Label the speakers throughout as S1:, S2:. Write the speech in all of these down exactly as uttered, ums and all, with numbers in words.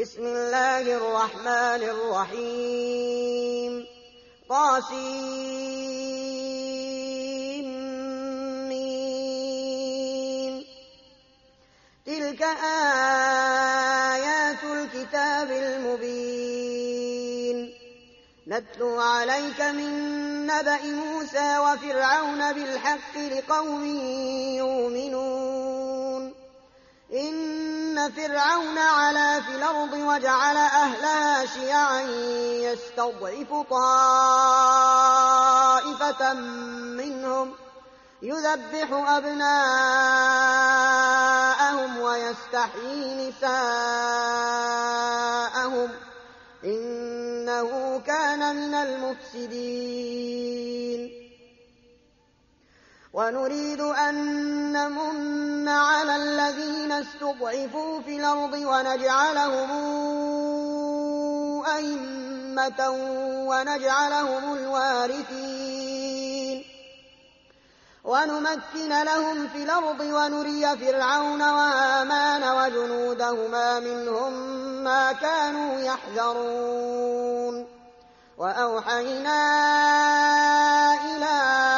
S1: بسم الله الرحمن الرحيم طاسين تلك آيات الكتاب المبين نتلو عليك من نبأ موسى وفرعون بالحق لقوم يؤمنون إن فرعون علا في الأرض وجعل أهلها شيعا يستضعف طائفة منهم يذبح أبناءهم ويستحيي نساءهم إنه كان من المفسدين ونريد أن نمن على الذين استضعفوا في الأرض ونجعلهم أئمة ونجعلهم الوارثين ونمكن لهم في الأرض ونري فرعون وهامان وجنودهما منهم ما كانوا يحذرون وأوحينا إلى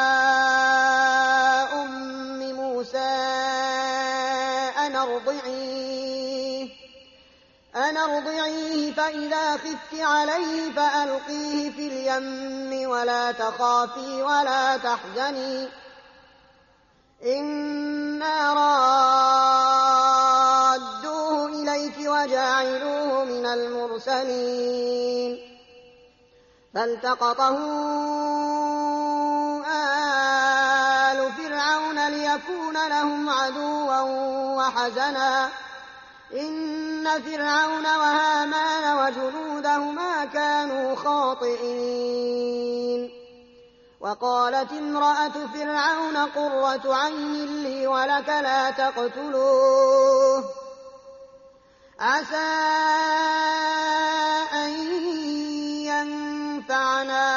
S1: أم موسى أن أرضعيه, أن أرضعيه فإذا خفت عليه فألقيه في اليم ولا تخافي ولا تحزني إنا رادوه إليك وجاعلوه من المرسلين فالتقطه آل فرعون ليكون لهم عدوا وحزنا إن فرعون وهامان وجنودهما كانوا خاطئين وقالت امرأة فرعون قرة عين لي ولك لا تقتلوه عسى أن ينفعنا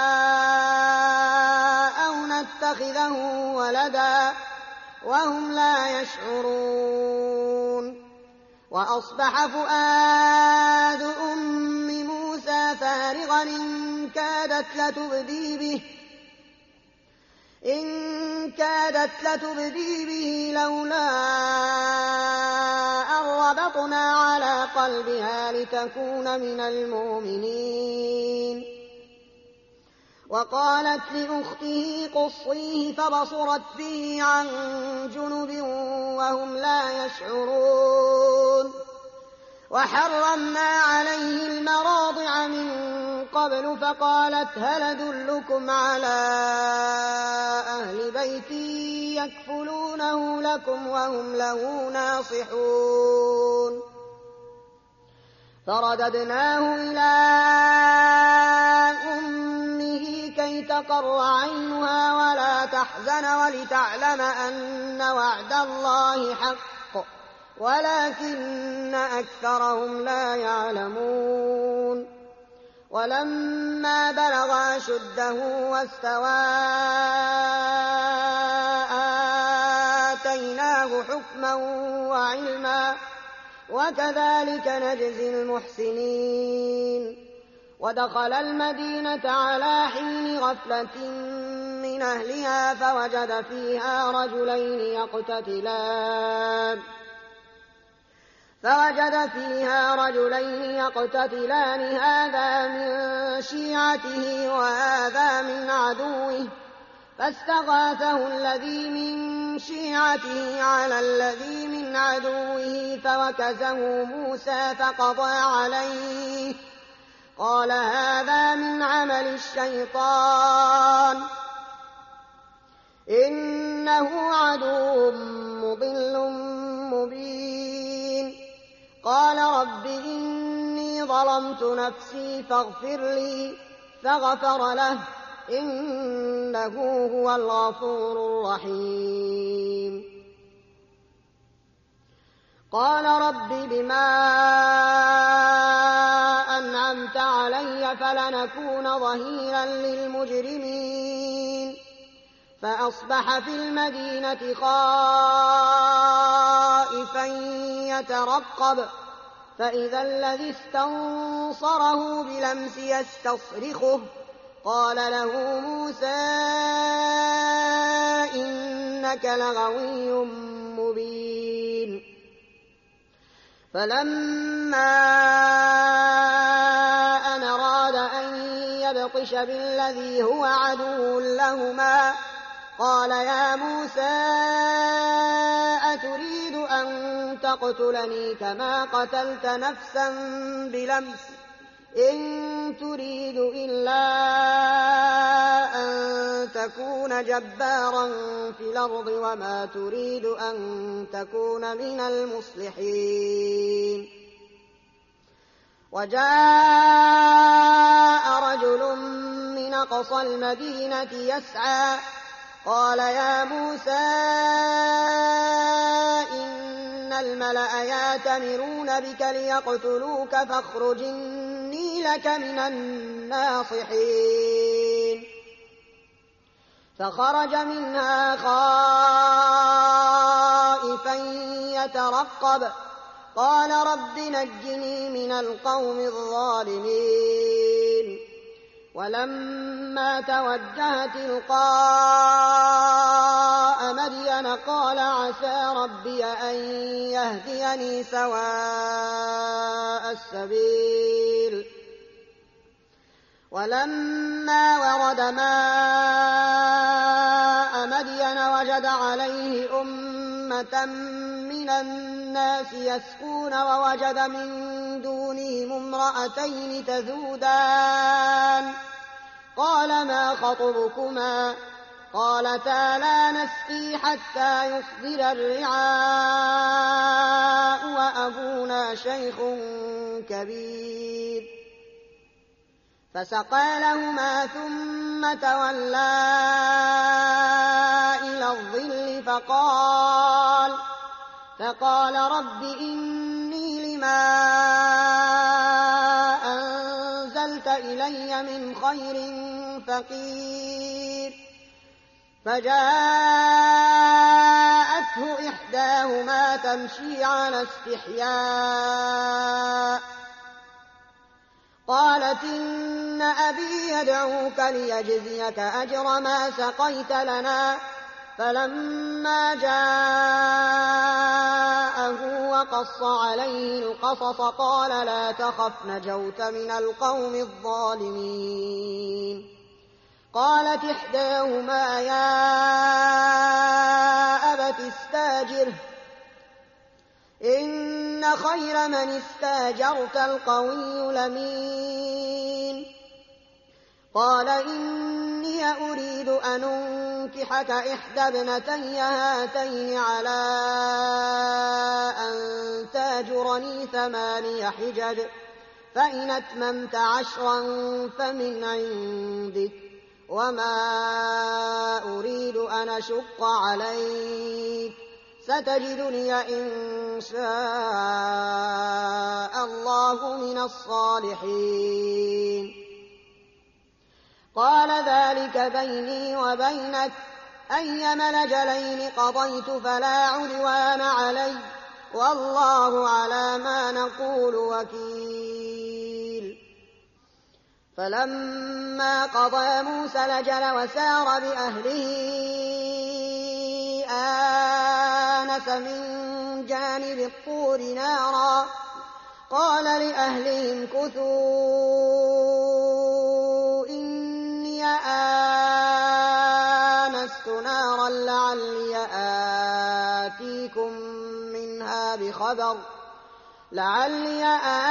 S1: أو نتخذه ولدا وهم لا يشعرون وأصبح فؤاد أم موسى فارغا إن كادت لتبدي به إن كادت لتبدي به لولا أن ربطنا على قلبها لتكون من المؤمنين وقالت لأخته قصيه فبصرت به عن جنب وهم لا يشعرون وحرمنا عليه المراضع من قبل فقالت هل أدلكم على أهل بيت يكفلونه لكم وهم له ناصحون فرددناه إلى أمه كي تقر عينها ولا تحزن ولتعلم أن وعد الله حق ولكن أكثرهم لا يعلمون ولما بلغ أشده واستوى آتيناه حكما وعلما وكذلك نجزي المحسنين ودخل المدينة على حين غفلة من أهلها فوجد فيها رجلين يقتتلان فوجد فيها رجلين يقتتلان هذا من شيعته وهذا من عدوه فاستغاثه الذي من شيعته على الذي من عدوه فوكزه موسى فقضى عليه قال هذا من عمل الشيطان إنه عدو مضل مبين قال رب إني ظلمت نفسي فاغفر لي فغفر له إنه هو الغفور الرحيم قال رب بما أنعمت علي فلنكون ظهيرا للمجرمين فأصبح في المدينة خائفا يترقب فإذا الذي استنصره بلمس يستصرخه قال له موسى إنك لغوي مبين فلما أن أراد أن يبطش بالذي هو عدو لهما قال يا موسى أتريد أن تقتلني كما قتلت نفسا بلمس إن تريد إلا أن تكون جبارا في الأرض وما تريد أن تكون من المصلحين وجاء رجل من أقصى المدينة يسعى قال يا موسى إن الملأ يأتمرون بك ليقتلوك فاخرج إني لك من الناصحين فخرج منها خائفا يترقب قال رب نجني من القوم الظالمين ولما توجه تلقاء مدين قال عسى ربي أن يهديني سواء السبيل ولما ورد ماء مدين وجد عليه أمة من الناس يسقون ووجد من دونهم امرأتين تذودان قال ما خطبكما قالتا لا نسقي حتى يصدر الرعاء وأبونا شيخ كبير فسقى لهما ثم تولى إلى الظل فقال فقال رب إني لما أنزلت إلي من خير فقير فجاءته إحداهما تمشي على استحياء قالت إن أبي يدعوك ليجزيك أجر ما سقيت لنا فلما جاءه وقص عليه القصص قال لا تخف نجوت من القوم الظالمين قالت إحداهما يا أبت استاجره إن خير من استاجرت القوي الأمين قال إني أريد أن أنكحك إحدى ابنتي هاتين على أن تاجرني ثماني حجج فإن أتممت عشرا فمن عندك وما أريد أن أشق عليك ستجدني إن شاء الله من الصالحين قال ذلك بيني وبينك أيما الأجلين قضيت فلا عدوان علي والله على ما نقول وكيل فلما قضى موسى الأجل وسار بأهله آنس من جانب الطور نارا قال لأهلهم كثوا إني آنست نارا لعلي آتيكم منها بخبر لعلي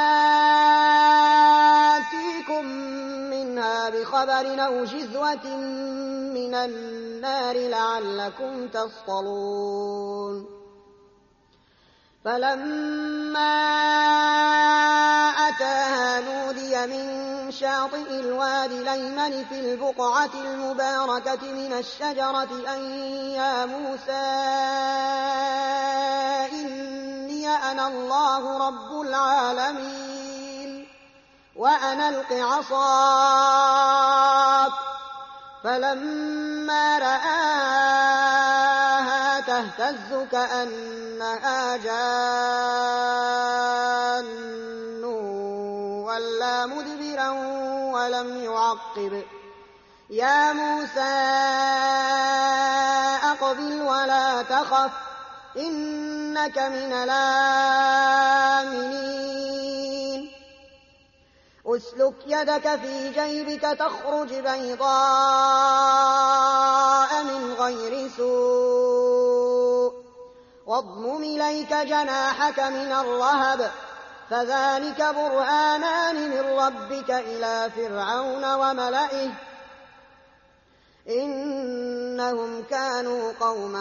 S1: آتيكم منها بخبر أو جذوة من النار لعلكم تصطلون فلما أتاها نودي من شاطئ الوادي الأيمن في البقعة المباركة من الشجرة أن يا موسى إني أنا الله رب العالمين وأن ألق عصاك فلما رآها تهتز كأنها جان وَلَّىٰ مُدْبِرًا وَلَمْ يُعَقِّبْ يَا مُوسَىٰ أَقْبِلْ وَلَا تَخَفْ إِنَّكَ مِنَ الْآمِنِينَ أُسْلُكْ يَدَكَ في جيبك تخرج بيضاء من غير سوء واضمم إليك جناحك من الرهب فذلك برهانان من ربك إلى فرعون وملئه إنهم كانوا قوما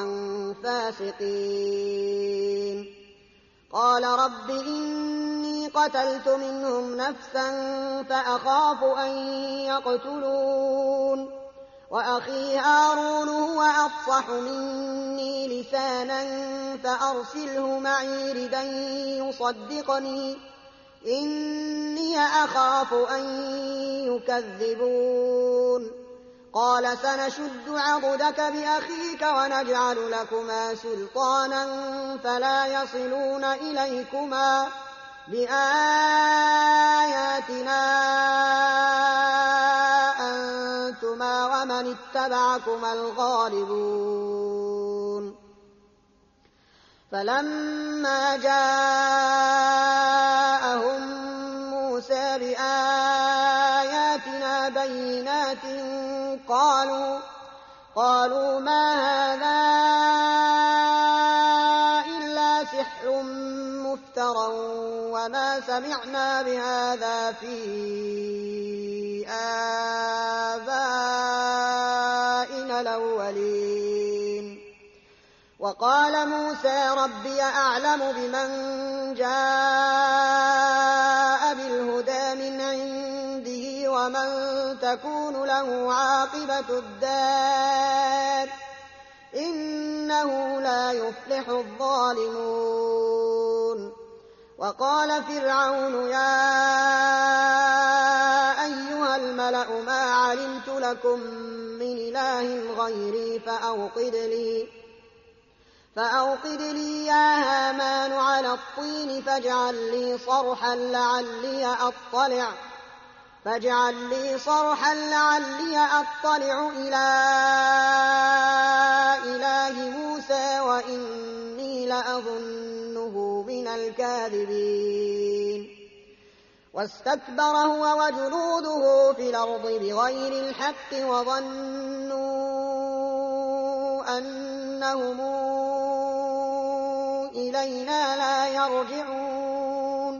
S1: فاسقين قال رب إني قتلت منهم نفسا فأخاف أن يقتلون وأخي هارون هو أفصح مني لسانا فأرسله معي ردا يصدقني إني أخاف أن يكذبون قال سنشد عضدك بأخيك ونجعل لكما سلطانا فلا يصلون إليكما بآياتنا أنتما ومن اتبعكما الغالبون فلما جاءهم موسى بآياتنا بينات قالوا قالوا ما هذا إلا سحر مفترى وما سمعنا بهذا في آبائنا الأولين وقال موسى ربي أعلم بمن جاء بالهدى من عنده ومن تكون له عاقبة الدار إنه لا يفلح الظالمون وقال فرعون يا أيها الملأ ما علمت لكم من إله غيري فأوقد لي فأوقد لي يا هامان على الطين فاجعل لي صرحا لعلي أطلع فاجعل لي صرحا لعلي أطلع إلى إله موسى وإني لأظنه من الكاذبين واستكبر هو وجنوده في الأرض بغير الحق وظنوا أنهم إلينا لا يرجعون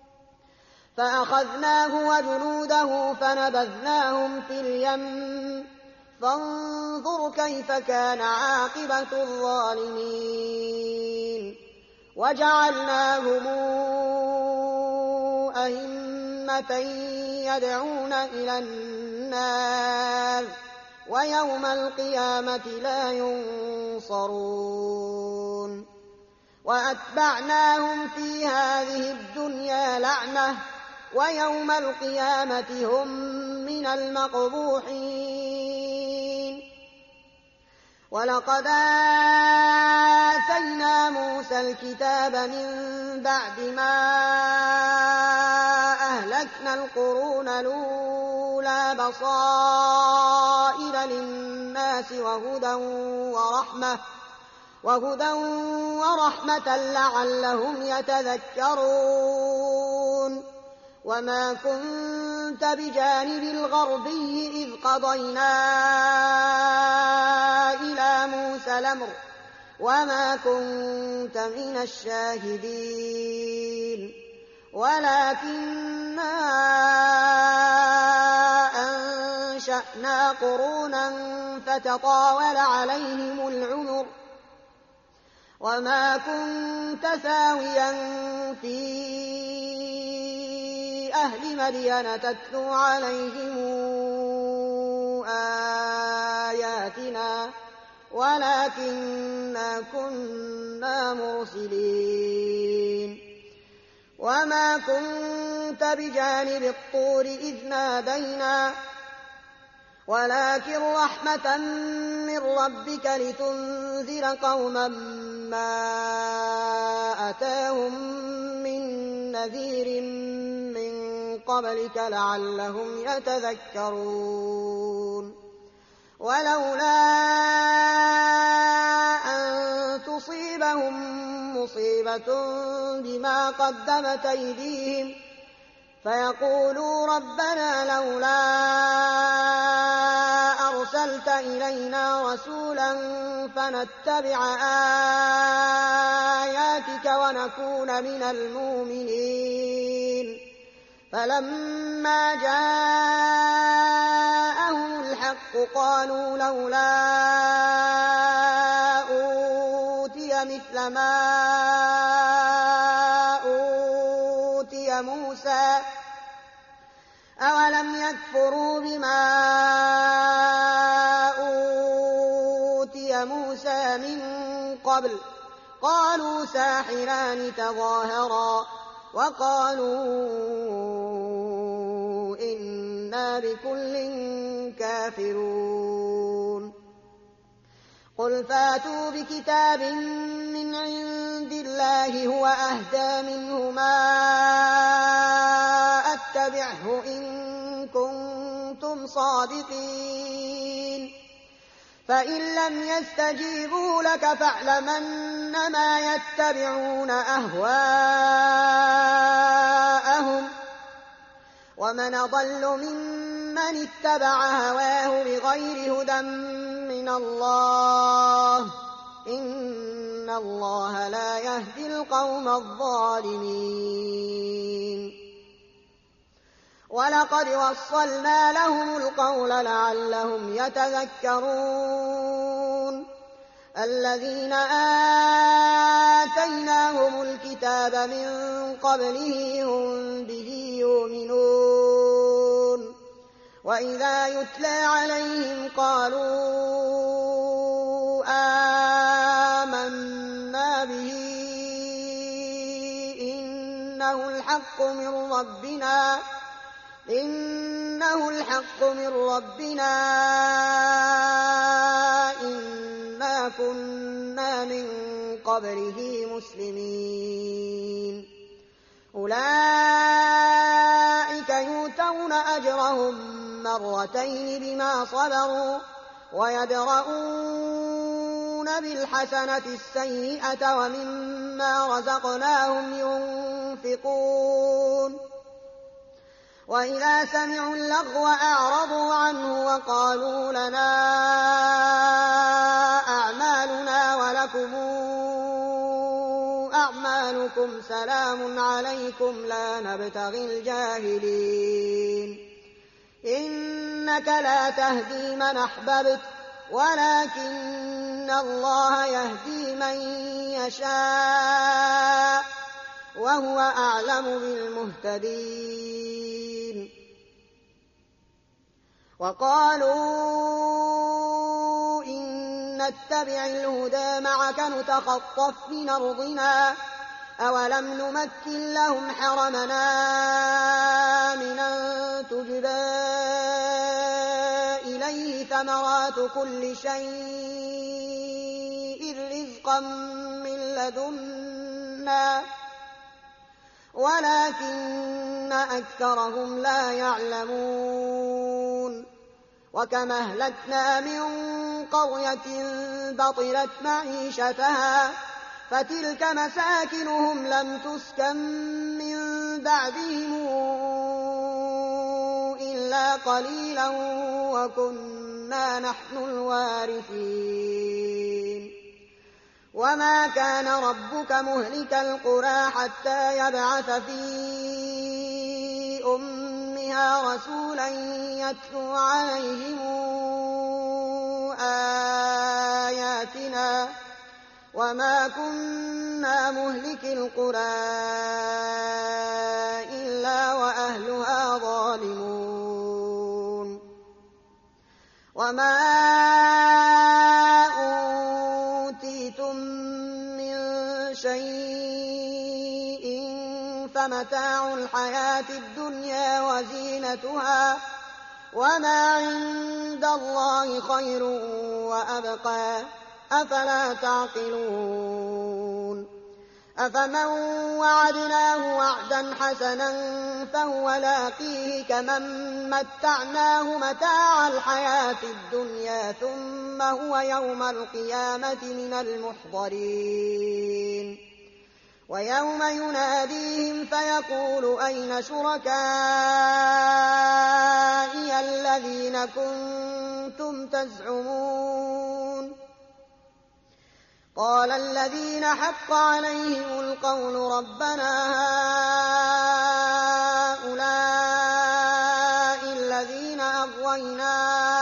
S1: فأخذناه وجنوده فنبذناهم في اليم فانظر كيف كان عاقبة الظالمين وجعلناهم أئمة يدعون إلى النار ويوم القيامة لا ينصرون وأتبعناهم في هذه الدنيا لعنة ويوم القيامة هم من المقبوحين ولقد آتينا موسى الكتاب من بعد ما أهلكنا القرون الأولى بصائر للناس وهدى ورحمة وهدى ورحمة لعلهم يتذكرون وما كنت بجانب الغربي إذ قضينا إلى موسى الأمر وما كنت من الشاهدين ولكننا أنشأنا قرونا فتطاول عليهم العمر وما كنت ثاويا في أهل مدين تتلو عليهم آياتنا ولكننا كنا مرسلين وما كنت بجانب الطور إذ نادينا ولكن رحمة من ربك لتنذر قوما ما أتاهم من نذير من قبلك لعلهم يتذكرون ولولا أن تصيبهم مصيبة بما قدمت أيديهم فيقولوا ربنا لولا أرسلت إلينا رسولا فنتبع آياتك ونكون من المؤمنين فلما جاءهم الحق قالوا لولا أوتي مثل ما أوتي موسى أولم يكفروا بما أوتي موسى من قبل قالوا ساحران تظاهرا وقالوا إنا بكل كافرون قل فاتوا بكتاب من عند الله هو أهدى منهما أتبعه إن كنتم صادقين فإن لم يستجيبوا لك فاعلم أنما يتبعون أهواءهم ومن أضل ممن اتبع هواه بغير هدى من الله إن الله لا يهدي القوم الظالمين ولقد وصلنا لهم القول لعلهم يتذكرون الذين آتيناهم الكتاب من قبله هم به يؤمنون وإذا يتلى عليهم قالوا آمنا به إنه الحق من ربنا إنه الحق من ربنا إنا كنا من قبله مسلمين أولئك يؤتون أجرهم مرتين بما صبروا ويدرؤون بالحسنة السيئة ومما رزقناهم ينفقون وإذا سمعوا اللغو أعرضوا عنه وقالوا لنا أعمالنا ولكم أعمالكم سلام عليكم لا نبتغي الجاهلين إنك لا تهدي من أحببت ولكن الله يهدي من يشاء وهو أعلم بالمهتدين وقالوا إن نتبع الهدى معك نتخطف من أرضنا أولم نمكن لهم حرمنا آمنا تجبى إليه ثمرات كل شيء رزقا من لدنا ولكن أكثرهم لا يعلمون وكم أهلكنا من قرية بطرت معيشتها فتلك مساكنهم لم تسكن من بعدهم إلا قليلا وكنا نحن الوارثين وما كان ربك مهلك القرى حتى يبعث في أمها رسولا يتلو عليهم آياتنا وما كنا مهلك القرى إلا وأهلها ظالمون وما أوتيتم من شيء فمتاع الحياة الدنيا وزينتها وما عند الله خير وأبقى أفلا تعقلون أفمن وعدناه وعدا حسنا فهو لاقيه كمن متعناه متاع الحياة الدنيا ثم هو يوم القيامة من المحضرين ويوم يناديهم فيقول أين شركائي الذين كنتم تزعمون قال الذين حق عليهم القول ربنا هؤلاء الذين أغوينا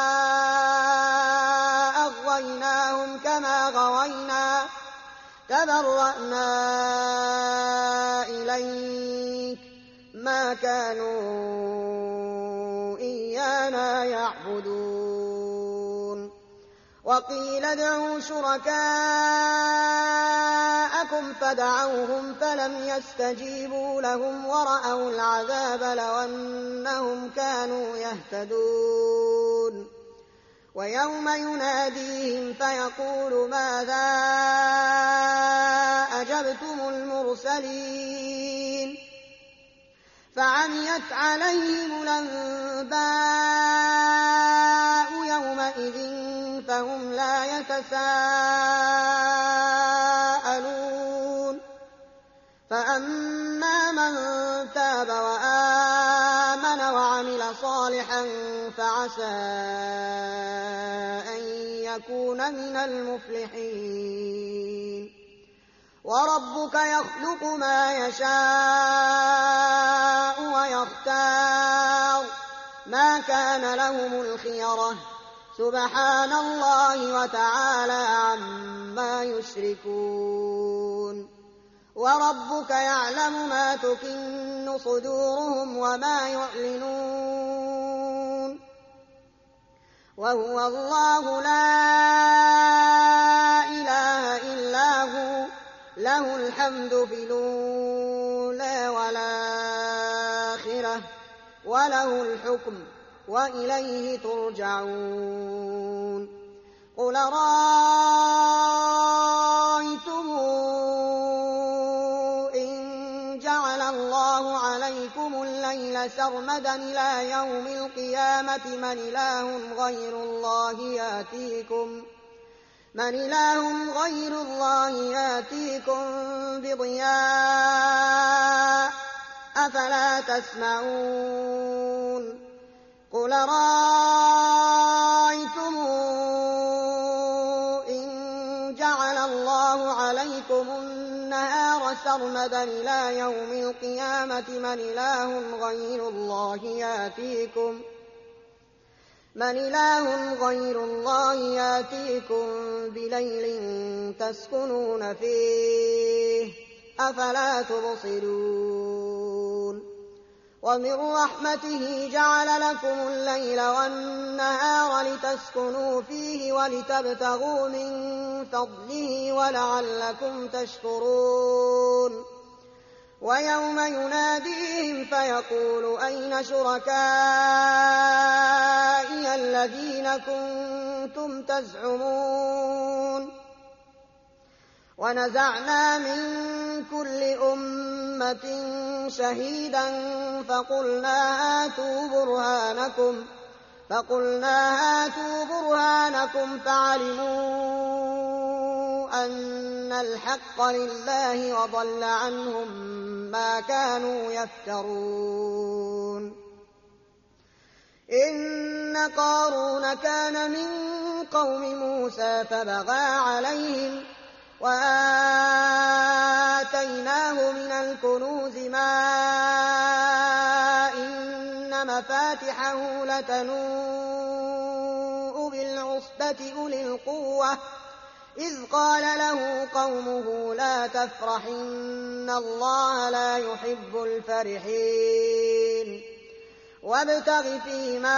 S1: أغويناهم كما غوينا تبرأنا إليك ما كانوا إيانا يعبدون وقيل ادعوا شركاءكم فدعوهم فلم يستجيبوا لهم ورأوا العذاب لو أنهم كانوا يهتدون ويوم يناديهم فيقول ماذا أجبتم المرسلين فعميت عليهم الأنباء يومئذ فهم لا يتساءلون فأما من تاب وآمن وعمل صالحا فعسى أن يكون من المفلحين وربك يخلق ما يشاء ويختار ما كان لهم الخيرة سبحان الله وتعالى عما يشركون وربك يعلم ما تكن صدورهم وما يعلنون وهو الله لا إله إلا هو له الحمد في الأولى والآخرة وله الحكم وإليه ترجعون قل رأيتم إن جعل الله عليكم الليل سرمدا إلى يوم القيامة من إله غير الله يأتيكم من إله غير الله يأتيكم بضياء أفلا تسمعون قل رأيتم إن جعل الله عليكم النهار سرمدا إلى يوم القيامة من إله غير الله يأتيكم من إله غير الله يأتيكم بليل تسكنون فيه أفلا تبصرون ومن رحمته جعل لكم الليل والنهار لتسكنوا فيه ولتبتغوا من فضله ولعلكم تشكرون ويوم يناديهم فيقول أين شركائي الذين كنتم تزعمون ونزعنا من كل أمة شهيدا فقلنا هاتوا برهانكم فقلنا هاتوا برهانكم فعلموا أن الحق لله وضل عنهم ما كانوا يفترون إن قارون كان من قوم موسى فبغى عليهم وآتيناه من الكنوز ما إن مفاتحه لتنوء بالعصبة أولي القوة إذ قال له قومه لا تفرح إن الله لا يحب الفرحين وابتغ فيما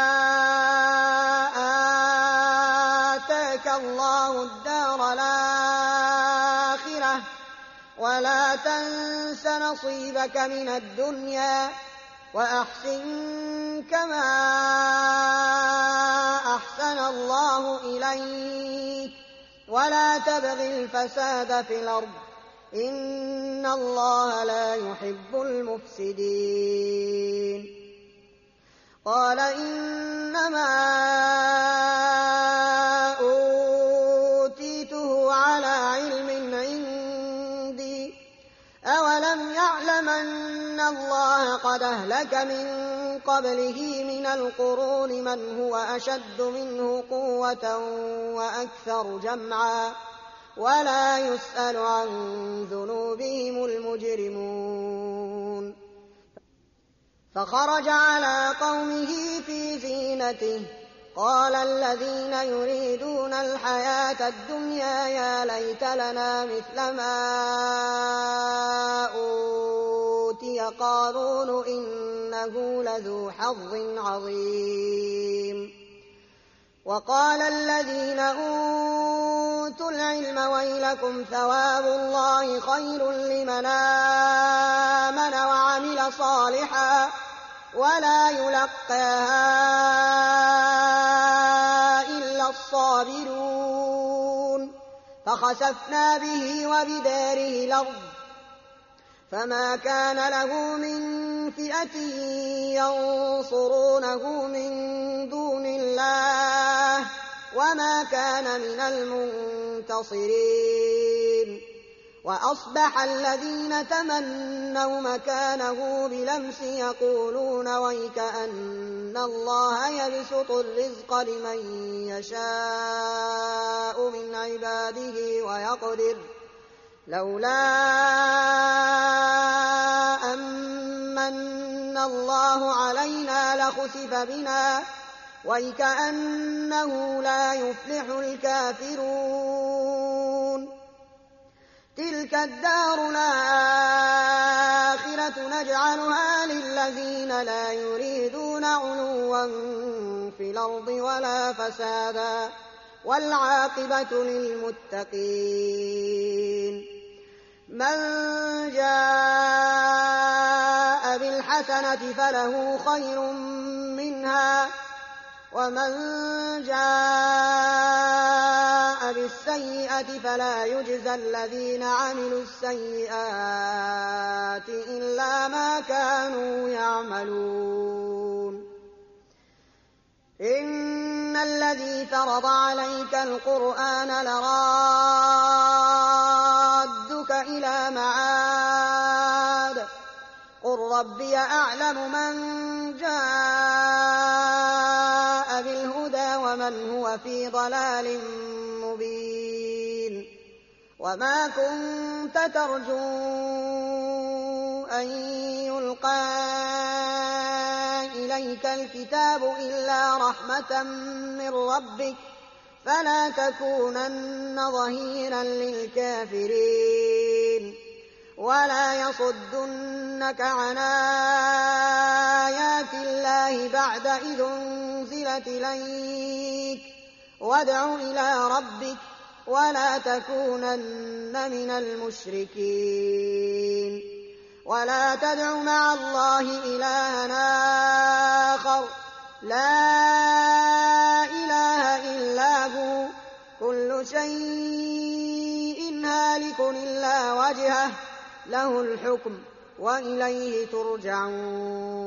S1: آتاك الله الدار الآخرة ولا تنس نصيبك من الدنيا وأحسن كما أحسن الله إليك ولا تبغ الفساد في الأرض إن الله لا يحب المفسدين. قال إنما أوتيته على علم عندي أولم يعلم أن الله قد أهلك من قبله من القرون من هو أشد منه قوة وأكثر جمعا ولا يسأل عن ذنوبهم المجرمون. فخرج على قومه في زينته قال الذين يريدون الحياة الدنيا يا ليت لنا مثل ما أوتي قارون إنه لذو حظ عظيم. وقال الذين أوتوا العلم ويلكم ثواب الله خير لمن آمن وعمل صالحا ولا يلقاها إلا الصابرون. فخسفنا به وبداره الأرض فما كان له من فئة ينصرونه من دون الله وما كان من المنتصرين. وأصبح الذين تمنوا مكانه بلمس يقولون ويكأن الله يبسط الرزق لمن يشاء من عباده ويقدر لولا أمن الله علينا لخسف بنا ويكأنه لا يفلح الكافرون. تلك الدار الآخرة نجعلها للذين لا يريدون علوا في الأرض ولا فسادا والعاقبة للمتقين. من جاء بالحسنة فله خير منها ومن جاء بالسيئة فلا يجزى الذين عملوا السيئات إلا ما كانوا يعملون. إن الذي فرض عليك القرآن لرادك إلى معاد قل ربي أعلم من جاء بالهدى ومن هو في ضلال مبين. وما كنت ترجو أن يلقى إليك الكتاب إلا رحمة من ربك فلا تكونن ظهيرا للكافرين ولا يصدنك عن آيات الله بعد إذ أنزلت إليك وادع إلى ربك ولا تكونن من المشركين. ولا تدع مع الله إلها آخر لا إله إلا هو كل شيء هالك إلا وجهه له الحكم وإليه ترجعون.